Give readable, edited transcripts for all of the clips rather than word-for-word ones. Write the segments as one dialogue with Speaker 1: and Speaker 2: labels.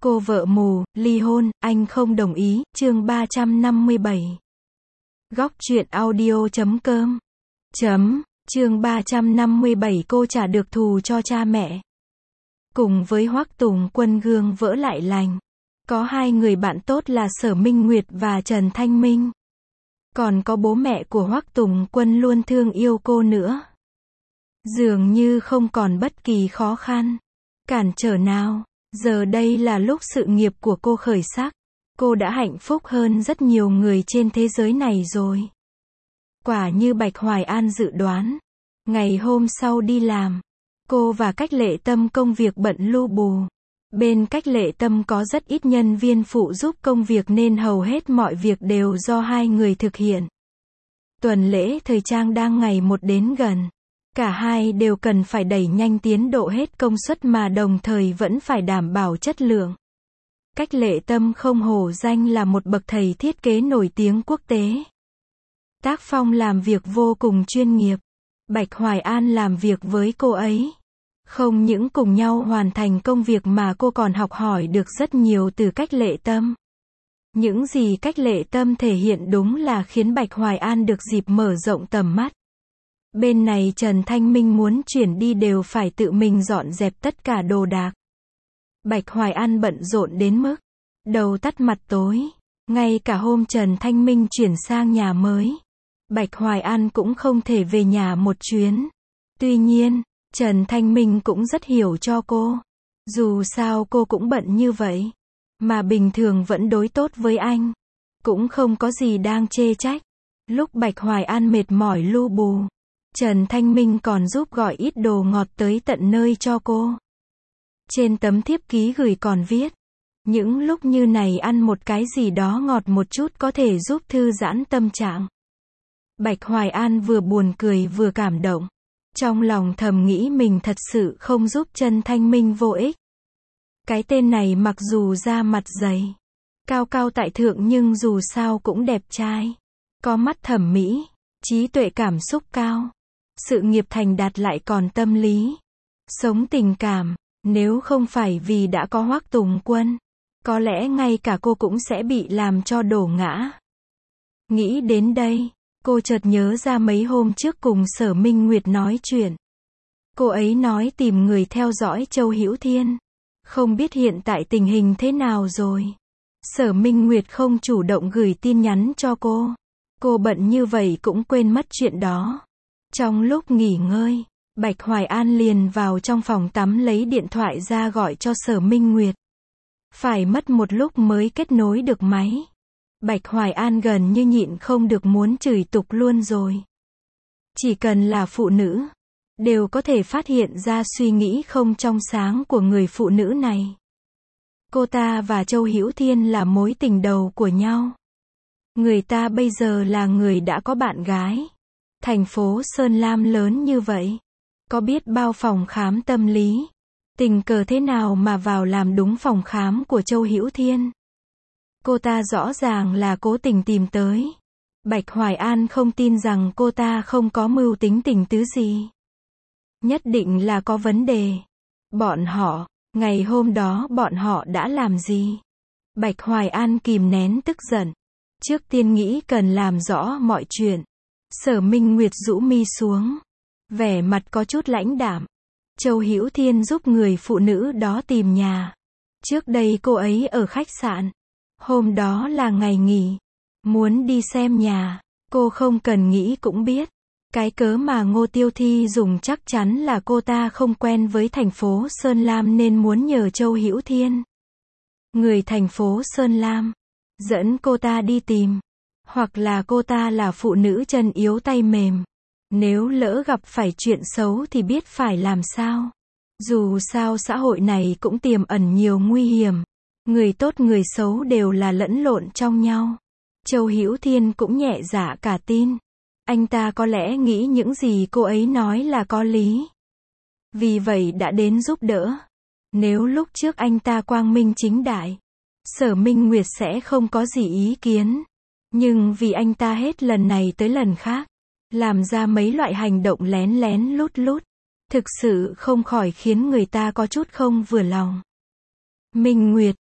Speaker 1: Cô vợ mù, ly hôn, anh không đồng ý, chương 357. Góc truyện audio.com Chương 357 cô trả được thù cho cha mẹ. Cùng với Hoắc Tùng Quân gương vỡ lại lành. Có hai người bạn tốt là Sở Minh Nguyệt và Trần Thanh Minh. Còn có bố mẹ của Hoắc Tùng Quân luôn thương yêu cô nữa. Dường như không còn bất kỳ khó khăn, cản trở nào. Giờ đây là lúc sự nghiệp của cô khởi sắc. Cô đã hạnh phúc hơn rất nhiều người trên thế giới này rồi. Quả như Bạch Hoài An dự đoán. Ngày hôm sau đi làm, cô và Cách Lệ Tâm công việc bận lu bù. Bên Cách Lệ Tâm có rất ít nhân viên phụ giúp công việc nên hầu hết mọi việc đều do hai người thực hiện. Tuần lễ thời trang đang ngày một đến gần. Cả hai đều cần phải đẩy nhanh tiến độ hết công suất mà đồng thời vẫn phải đảm bảo chất lượng. Cách Lệ Tâm không hổ danh là một bậc thầy thiết kế nổi tiếng quốc tế. Tác phong làm việc vô cùng chuyên nghiệp. Bạch Hoài An làm việc với cô ấy. Không những cùng nhau hoàn thành công việc mà cô còn học hỏi được rất nhiều từ Cách Lệ Tâm. Những gì Cách Lệ Tâm thể hiện đúng là khiến Bạch Hoài An được dịp mở rộng tầm mắt. Bên này Trần Thanh Minh muốn chuyển đi đều phải tự mình dọn dẹp tất cả đồ đạc. Bạch Hoài An bận rộn đến mức đầu tắt mặt tối. Ngay cả hôm Trần Thanh Minh chuyển sang nhà mới, Bạch Hoài An cũng không thể về nhà một chuyến. Tuy nhiên, Trần Thanh Minh cũng rất hiểu cho cô. Dù sao cô cũng bận như vậy, mà bình thường vẫn đối tốt với anh. Cũng không có gì đang chê trách. Lúc Bạch Hoài An mệt mỏi lu bù, Trần Thanh Minh còn giúp gọi ít đồ ngọt tới tận nơi cho cô. Trên tấm thiếp ký gửi còn viết, những lúc như này ăn một cái gì đó ngọt một chút có thể giúp thư giãn tâm trạng. Bạch Hoài An vừa buồn cười vừa cảm động. Trong lòng thầm nghĩ mình thật sự không giúp Trần Thanh Minh vô ích. Cái tên này mặc dù da mặt dày, cao cao tại thượng nhưng dù sao cũng đẹp trai. Có mắt thẩm mỹ, trí tuệ cảm xúc cao. Sự nghiệp thành đạt lại còn tâm lý. Sống tình cảm, nếu không phải vì đã có Hoắc Tùng Quân, có lẽ ngay cả cô cũng sẽ bị làm cho đổ ngã. Nghĩ đến đây, cô chợt nhớ ra mấy hôm trước cùng Sở Minh Nguyệt nói chuyện. Cô ấy nói tìm người theo dõi Châu Hữu Thiên. Không biết hiện tại tình hình thế nào rồi. Sở Minh Nguyệt không chủ động gửi tin nhắn cho cô. Cô bận như vậy cũng quên mất chuyện đó. Trong lúc nghỉ ngơi, Bạch Hoài An liền vào trong phòng tắm lấy điện thoại ra gọi cho Sở Minh Nguyệt. Phải mất một lúc mới kết nối được máy. Bạch Hoài An gần như nhịn không được muốn chửi tục luôn rồi. Chỉ cần là phụ nữ, đều có thể phát hiện ra suy nghĩ không trong sáng của người phụ nữ này. Cô ta và Châu Hữu Thiên là mối tình đầu của nhau. Người ta bây giờ là người đã có bạn gái. Thành phố Sơn Lam lớn như vậy, có biết bao phòng khám tâm lý. Tình cờ thế nào mà vào làm đúng phòng khám của Châu Hữu Thiên. Cô ta rõ ràng là cố tình tìm tới. Bạch Hoài An không tin rằng cô ta không có mưu tính tình tứ gì. Nhất định là có vấn đề. Ngày hôm đó bọn họ đã làm gì? Bạch Hoài An kìm nén tức giận. Trước tiên nghĩ cần làm rõ mọi chuyện. Sở Minh Nguyệt rũ mi xuống, vẻ mặt có chút lãnh đạm. Châu Hữu Thiên giúp người phụ nữ đó tìm nhà. Trước đây cô ấy ở khách sạn. Hôm đó là ngày nghỉ. Muốn đi xem nhà. Cô không cần nghĩ cũng biết. Cái cớ mà Ngô Tiêu Thi dùng chắc chắn là cô ta không quen với thành phố Sơn Lam nên muốn nhờ Châu Hữu Thiên, người thành phố Sơn Lam, dẫn cô ta đi tìm. Hoặc là cô ta là phụ nữ chân yếu tay mềm. Nếu lỡ gặp phải chuyện xấu thì biết phải làm sao. Dù sao xã hội này cũng tiềm ẩn nhiều nguy hiểm. Người tốt người xấu đều là lẫn lộn trong nhau. Châu Hữu Thiên cũng nhẹ dạ cả tin. Anh ta có lẽ nghĩ những gì cô ấy nói là có lý. Vì vậy đã đến giúp đỡ. Nếu lúc trước anh ta quang minh chính đại, Sở Minh Nguyệt sẽ không có gì ý kiến. Nhưng vì anh ta hết lần này tới lần khác, làm ra mấy loại hành động lén lén lút lút, thực sự không khỏi khiến người ta có chút không vừa lòng. Minh Nguyệt,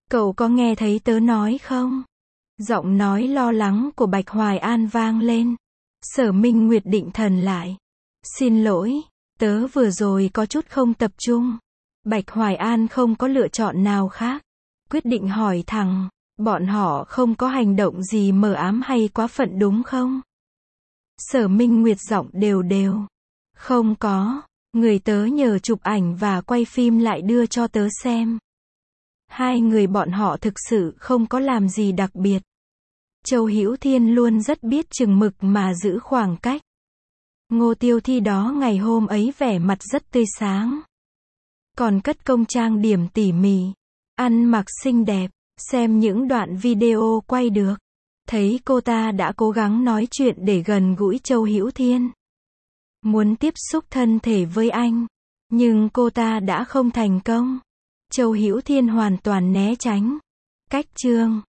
Speaker 1: Cậu có nghe thấy tớ nói không? Giọng nói lo lắng của Bạch Hoài An vang lên. Sở Minh Nguyệt định thần lại. Xin lỗi, tớ vừa rồi có chút không tập trung. Bạch Hoài An không có lựa chọn nào khác. Quyết định hỏi thẳng, bọn họ không có hành động gì mờ ám hay quá phận đúng không? Sở Minh Nguyệt giọng đều đều. Không có, người tớ nhờ chụp ảnh và quay phim lại đưa cho tớ xem. Hai người bọn họ thực sự không có làm gì đặc biệt. Châu Hữu Thiên luôn rất biết chừng mực mà giữ khoảng cách. Ngô Tiêu Thi đó ngày hôm ấy vẻ mặt rất tươi sáng. Còn cất công trang điểm tỉ mỉ, ăn mặc xinh đẹp, xem những đoạn video quay được. Thấy cô ta đã cố gắng nói chuyện để gần gũi Châu Hữu Thiên. Muốn tiếp xúc thân thể với anh. Nhưng cô ta đã không thành công. Châu Hữu Thiên hoàn toàn né tránh. Cách chương